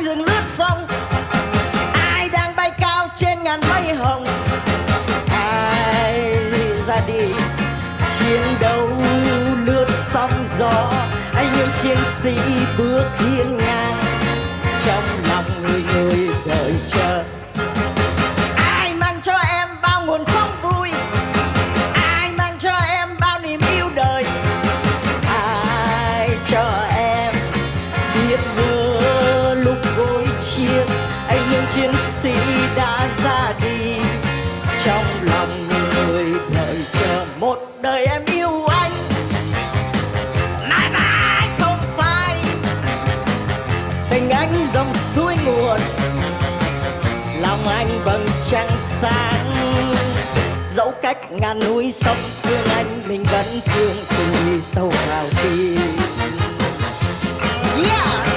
rừng lướt sông, ai đang bay cao trên ngàn mây hồng, ai ra đi chiến đấu lướt sóng gió, anh những chiến sĩ bước hiên ngang trong lòng người người đợi chờ. Ai mang cho em bao nguồn sống vui, ai mang cho em bao niềm yêu đời, ai cho em biết nhớ lúc gối chiếc, anh những chiến sĩ đã ra đi trong lòng người đợi chờ. Một đời em yêu anh, mãi mãi không phai, tình anh dòng suối nguồn, lòng anh vầng trăng sáng. Dẫu cách ngàn núi sông thương anh, mình vẫn thương tình đi sâu vào tim. Yeah!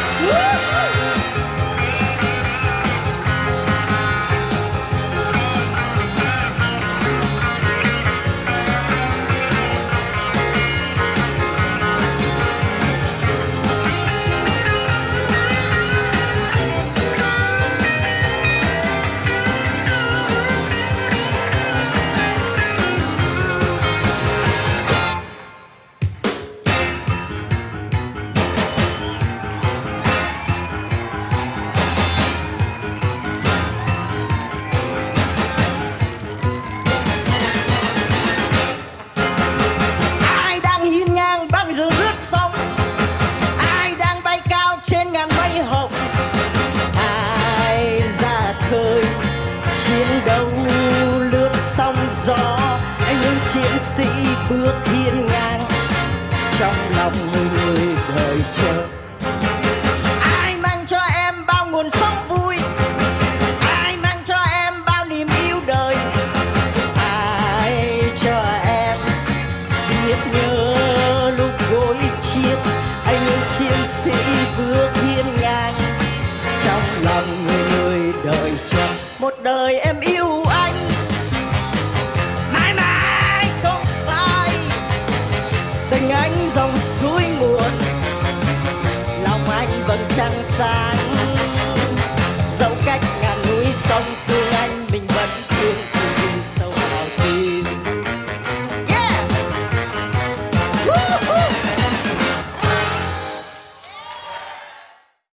Rừng lướt sông, ai đang bay cao trên ngàn mây hồng, ai ra khơi chiến đấu lướt sóng gió, anh những chiến sĩ bước hiên ngang trong lòng người đợi chờ. Ai mang cho em bao nguồn sống vui, ai mang cho em bao niềm yêu đời, ai cho em biết nhớ anh những chiến sĩ bước hiên ngang trong lòng người đợi chờ. Một đời em yêu anh, mãi mãi không phai, tình anh dòng suối nguồn, lòng anh vầng trăng sáng.